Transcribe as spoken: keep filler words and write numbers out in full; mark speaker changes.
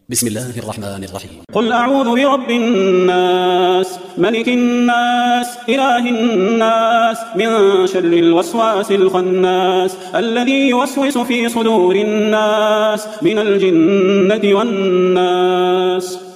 Speaker 1: بسم الله الرحمن الرحيم.
Speaker 2: قل أعوذ برب الناس ملك الناس إله الناس من شر الوسواس الخناس الذي يوسوس في صدور الناس من الجنة والناس.